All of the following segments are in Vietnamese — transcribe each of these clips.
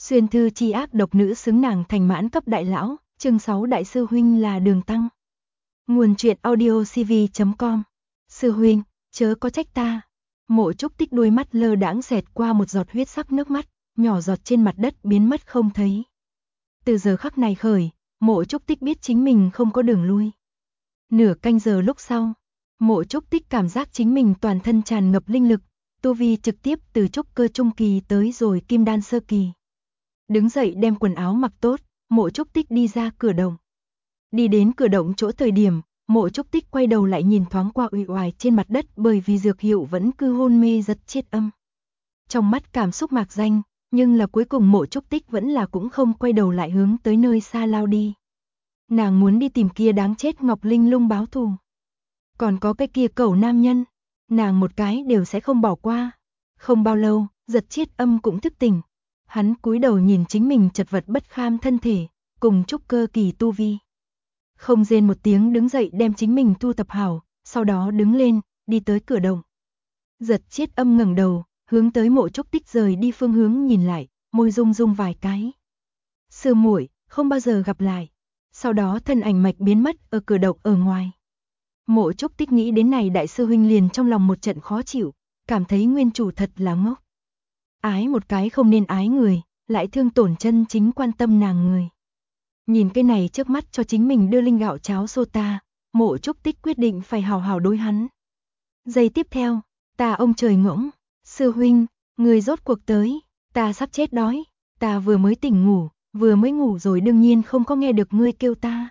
Xuyên thư chi ác độc nữ xứng nàng thành mãn cấp đại lão, chương 6 đại sư huynh là Đường Tăng. Nguồn truyện audio cv.com. Sư huynh, chớ có trách ta. Mộ Trúc Tích đôi mắt lơ đãng xẹt qua một giọt huyết sắc nước mắt, nhỏ giọt trên mặt đất biến mất không thấy. Từ giờ khắc này khởi, Mộ Trúc Tích biết chính mình không có đường lui. Nửa canh giờ lúc sau, Mộ Trúc Tích cảm giác chính mình toàn thân tràn ngập linh lực, tu vi trực tiếp từ trúc cơ trung kỳ tới rồi kim đan sơ kỳ. Đứng dậy đem quần áo mặc tốt, Mộ Trúc Tích đi ra cửa động. Đi đến cửa động chỗ thời điểm, Mộ Trúc Tích quay đầu lại nhìn thoáng qua uể oải trên mặt đất bởi vì dược hiệu vẫn cứ hôn mê giật chết âm. Trong mắt cảm xúc mạc danh, nhưng là cuối cùng Mộ Trúc Tích vẫn là cũng không quay đầu lại hướng tới nơi xa lao đi. Nàng muốn đi tìm kia đáng chết Ngọc Linh Lung báo thù. Còn có cái kia cẩu nam nhân, nàng một cái đều sẽ không bỏ qua. Không bao lâu, giật chết âm cũng thức tỉnh. Hắn cúi đầu nhìn chính mình chật vật bất kham thân thể, cùng trúc cơ kỳ tu vi. Không rên một tiếng đứng dậy đem chính mình thu thập hảo, sau đó đứng lên, đi tới cửa động. Giật chết âm ngẩng đầu, hướng tới Mộ Trúc Tích rời đi phương hướng nhìn lại, môi rung rung vài cái. Sư muội, không bao giờ gặp lại. Sau đó thân ảnh mạch biến mất ở cửa động ở ngoài. Mộ Trúc Tích nghĩ đến này đại sư huynh liền trong lòng một trận khó chịu, cảm thấy nguyên chủ thật là ngốc. Ái một cái không nên ái người, lại thương tổn chân chính quan tâm nàng người. Nhìn cái này trước mắt cho chính mình đưa linh gạo cháo sota, Mộ Trúc Tích quyết định phải hào hào đối hắn. Giây tiếp theo, ta ông trời ngỗng, sư huynh, người rốt cuộc tới, ta sắp chết đói, ta vừa mới tỉnh ngủ, vừa mới ngủ rồi đương nhiên không có nghe được ngươi kêu ta.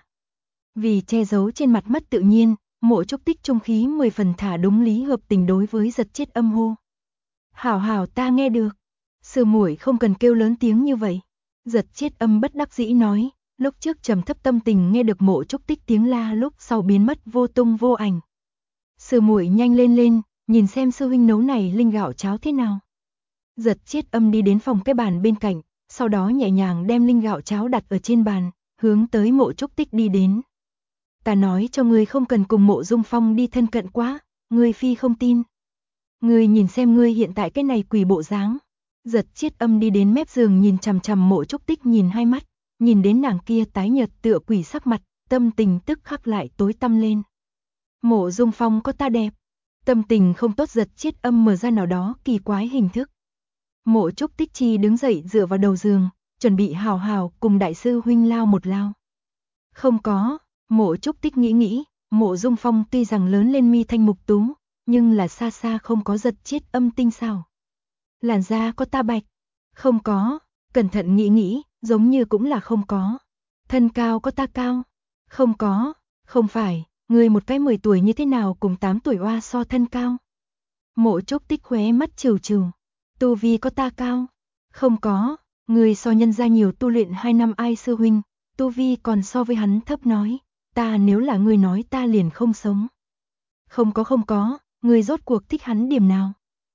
Vì che giấu trên mặt mất tự nhiên, Mộ Trúc Tích trung khí 10 phần thả đúng lý hợp tình đối với giật chết âm hô. Hảo hảo ta nghe được. Sư muội không cần kêu lớn tiếng như vậy. Giật chết âm bất đắc dĩ nói, lúc trước trầm thấp tâm tình nghe được Mộ Trúc Tích tiếng la lúc sau biến mất vô tung vô ảnh. Sư muội nhanh lên lên, nhìn xem sư huynh nấu này linh gạo cháo thế nào. Giật chết âm đi đến phòng cái bàn bên cạnh, sau đó nhẹ nhàng đem linh gạo cháo đặt ở trên bàn, hướng tới Mộ Trúc Tích đi đến. Ta nói cho ngươi không cần cùng Mộ Dung Phong đi thân cận quá, ngươi phi không tin. Ngươi nhìn xem ngươi hiện tại cái này quỷ bộ dáng. Giật chết âm đi đến mép giường nhìn chằm chằm Mộ Trúc Tích nhìn hai mắt, nhìn đến nàng kia tái nhợt tựa quỷ sắc mặt, tâm tình tức khắc lại tối tăm lên. Mộ Dung Phong có ta đẹp. Tâm tình không tốt giật chết âm mở ra nào đó kỳ quái hình thức. Mộ Trúc Tích chi đứng dậy dựa vào đầu giường, chuẩn bị hào hào cùng đại sư huynh lao một lao. Không có, Mộ Trúc Tích nghĩ, Mộ Dung Phong tuy rằng lớn lên mi thanh mục tú, nhưng là xa xa không có giật chết âm tinh xảo. Làn da có ta bạch, không có, cẩn thận nghĩ, giống như cũng là không có. Thân cao có ta cao, không có, không phải, người một cái 10 tuổi như thế nào cùng 8 tuổi oa so thân cao. Mộ Trúc Tích khóe mắt trừ. Tu vi có ta cao, không có, người so nhân gia nhiều tu luyện 2 năm ai sư huynh, tu vi còn so với hắn thấp nói, ta nếu là người nói ta liền không sống. Không có, người rốt cuộc thích hắn điểm nào.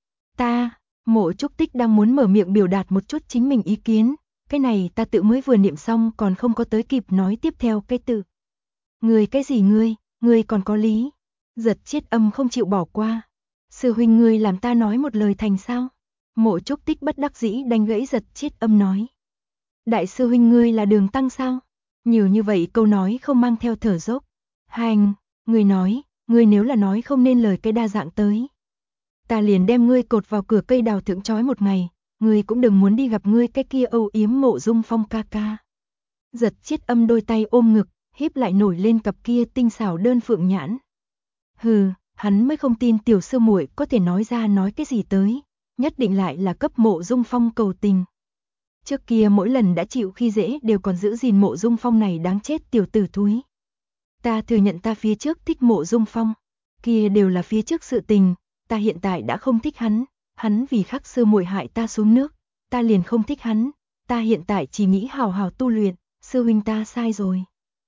Ta, Mộ Trúc Tích đang muốn mở miệng biểu đạt một chút chính mình ý kiến, cái này ta tự mới vừa niệm xong còn không có tới kịp nói tiếp theo cái từ. Người cái gì ngươi còn có lý. Giật chết âm không chịu bỏ qua. Sư huynh ngươi làm ta nói một lời thành sao? Mộ Trúc Tích bất đắc dĩ đánh gãy giật chết âm nói. Đại sư huynh ngươi là Đường Tăng sao? Nhiều như vậy câu nói không mang theo thở dốc. Hành, ngươi nói, ngươi nếu là nói không nên lời cái đa dạng tới. Ta liền đem ngươi cột vào cửa cây đào thượng trói một ngày, ngươi cũng đừng muốn đi gặp ngươi cái kia âu yếm Mộ Dung Phong ca ca. Giật chết âm đôi tay ôm ngực, híp lại nổi lên cặp kia tinh xảo đơn phượng nhãn. Hừ, hắn mới không tin tiểu sư muội có thể nói ra nói cái gì tới, nhất định lại là cấp Mộ Dung Phong cầu tình. Trước kia mỗi lần đã chịu khi dễ đều còn giữ gìn Mộ Dung Phong này đáng chết tiểu tử thúi. Ta thừa nhận ta phía trước thích Mộ Dung Phong, kia đều là phía trước sự tình, ta hiện tại đã không thích hắn vì khắc sư muội hại ta xuống nước, ta liền không thích hắn, ta hiện tại chỉ nghĩ hào hào tu luyện, sư huynh ta sai rồi.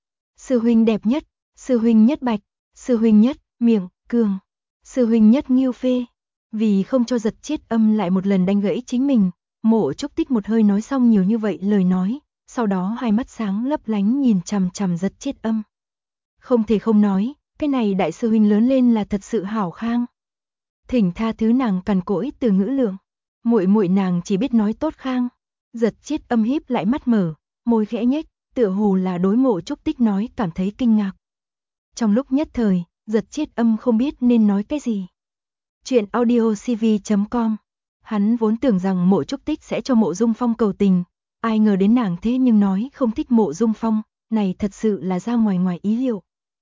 Sư huynh đẹp nhất, sư huynh nhất bạch, sư huynh nhất miệng cường, sư huynh nhất nghiêu phê. Vì không cho giật chết âm lại một lần đánh gãy chính mình, Mộ Trúc Tích một hơi nói xong nhiều như vậy lời nói, sau đó hai mắt sáng lấp lánh nhìn chằm chằm giật chết âm. Không thể không nói, cái này đại sư huynh lớn lên là thật sự hảo khang. Thỉnh tha thứ nàng cằn cỗi từ ngữ lượng, muội muội nàng chỉ biết nói tốt khang. Giật Chiết Âm híp lại mắt mở, môi khẽ nhếch, tựa hồ là đối Mộ Trúc Tích nói cảm thấy kinh ngạc. Trong lúc nhất thời, Giật Chiết Âm không biết nên nói cái gì. Chuyện audio cv.com. Hắn vốn tưởng rằng Mộ Trúc Tích sẽ cho Mộ Dung Phong cầu tình, ai ngờ đến nàng thế nhưng nói không thích Mộ Dung Phong, này thật sự là ra ngoài ý liệu.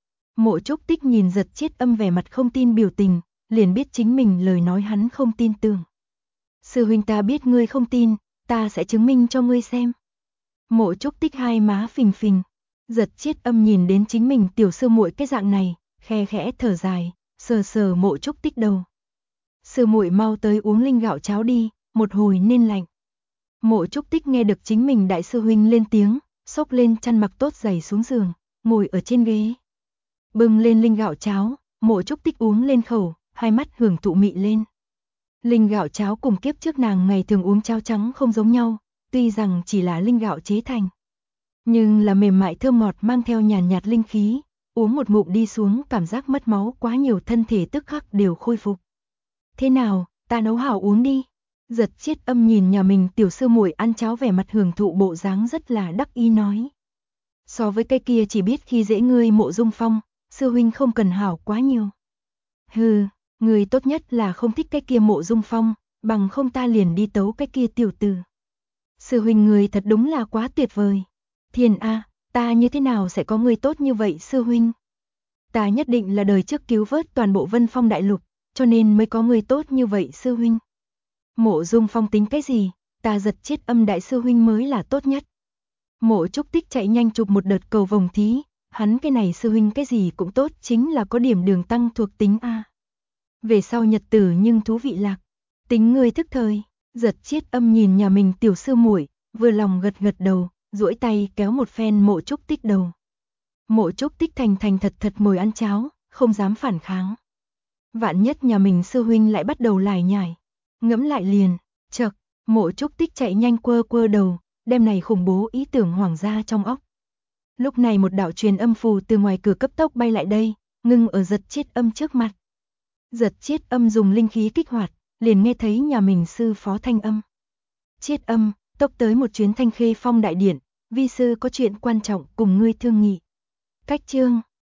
Mộ Trúc Tích nhìn Giật Chiết Âm vẻ mặt không tin biểu tình, liền biết chính mình lời nói hắn không tin tưởng. Sư huynh, ta biết ngươi không tin, ta sẽ chứng minh cho ngươi xem. Mộ Trúc Tích hai má phình phình, Giật Chiết Âm nhìn đến chính mình tiểu sư muội cái dạng này, khe khẽ thở dài, sờ sờ Mộ Trúc Tích đầu. Sư muội mau tới uống linh gạo cháo đi, một hồi nên lạnh. Mộ Trúc Tích nghe được chính mình đại sư huynh lên tiếng, xốc lên chăn mặc tốt giày xuống giường, ngồi ở trên ghế. Bưng lên linh gạo cháo, Mộ Trúc Tích uống lên khẩu, hai mắt hưởng thụ mị lên. Linh gạo cháo cùng kiếp trước nàng ngày thường uống cháo trắng không giống nhau, tuy rằng chỉ là linh gạo chế thành, nhưng là mềm mại thơm ngọt mang theo nhàn nhạt linh khí, uống một ngụm đi xuống cảm giác mất máu quá nhiều, thân thể tức khắc đều khôi phục. Thế nào, ta nấu hảo uống đi. Giật Chiết Âm nhìn nhà mình tiểu sư muội ăn cháo vẻ mặt hưởng thụ bộ dáng rất là đắc ý nói. So với cái kia chỉ biết khi dễ ngươi Mộ Dung Phong, sư huynh không cần hảo quá nhiều. Hừ, người tốt nhất là không thích cái kia Mộ Dung Phong, bằng không ta liền đi tấu cái kia tiểu tử. Sư huynh người thật đúng là quá tuyệt vời. Thiên a, ta như thế nào sẽ có người tốt như vậy sư huynh? Ta nhất định là đời trước cứu vớt toàn bộ Vân Phong đại lục, cho nên mới có người tốt như vậy sư huynh. Mộ Dung Phong tính cái gì, ta Giật Chiết Âm đại sư huynh mới là tốt nhất. Mộ Trúc Tích chạy nhanh chụp một đợt cầu vồng thí, hắn cái này sư huynh cái gì cũng tốt, chính là có điểm đường tăng thuộc tính a. Về sau nhật tử nhưng thú vị lạc, tính người thức thời. Giật Chiết Âm nhìn nhà mình tiểu sư muội, vừa lòng gật gật đầu, duỗi tay kéo một phen Mộ Trúc Tích đầu. Mộ Trúc Tích thành thật thật ngồi ăn cháo, không dám phản kháng. Vạn nhất nhà mình sư huynh lại bắt đầu lải nhải, ngẫm lại liền, chậc, Mộ Trúc Tích chạy nhanh quơ đầu, đem này khủng bố ý tưởng hoảng ra trong óc. Lúc này một đạo truyền âm phù từ ngoài cửa cấp tốc bay lại đây, ngưng ở Giật Chiết Âm trước mặt. Giật Chiết Âm dùng linh khí kích hoạt, liền nghe thấy nhà mình sư phó thanh âm. Chiết Âm, tốc tới một chuyến Thanh Khê Phong đại điện, vi sư có chuyện quan trọng cùng ngươi thương nghị. Cách chương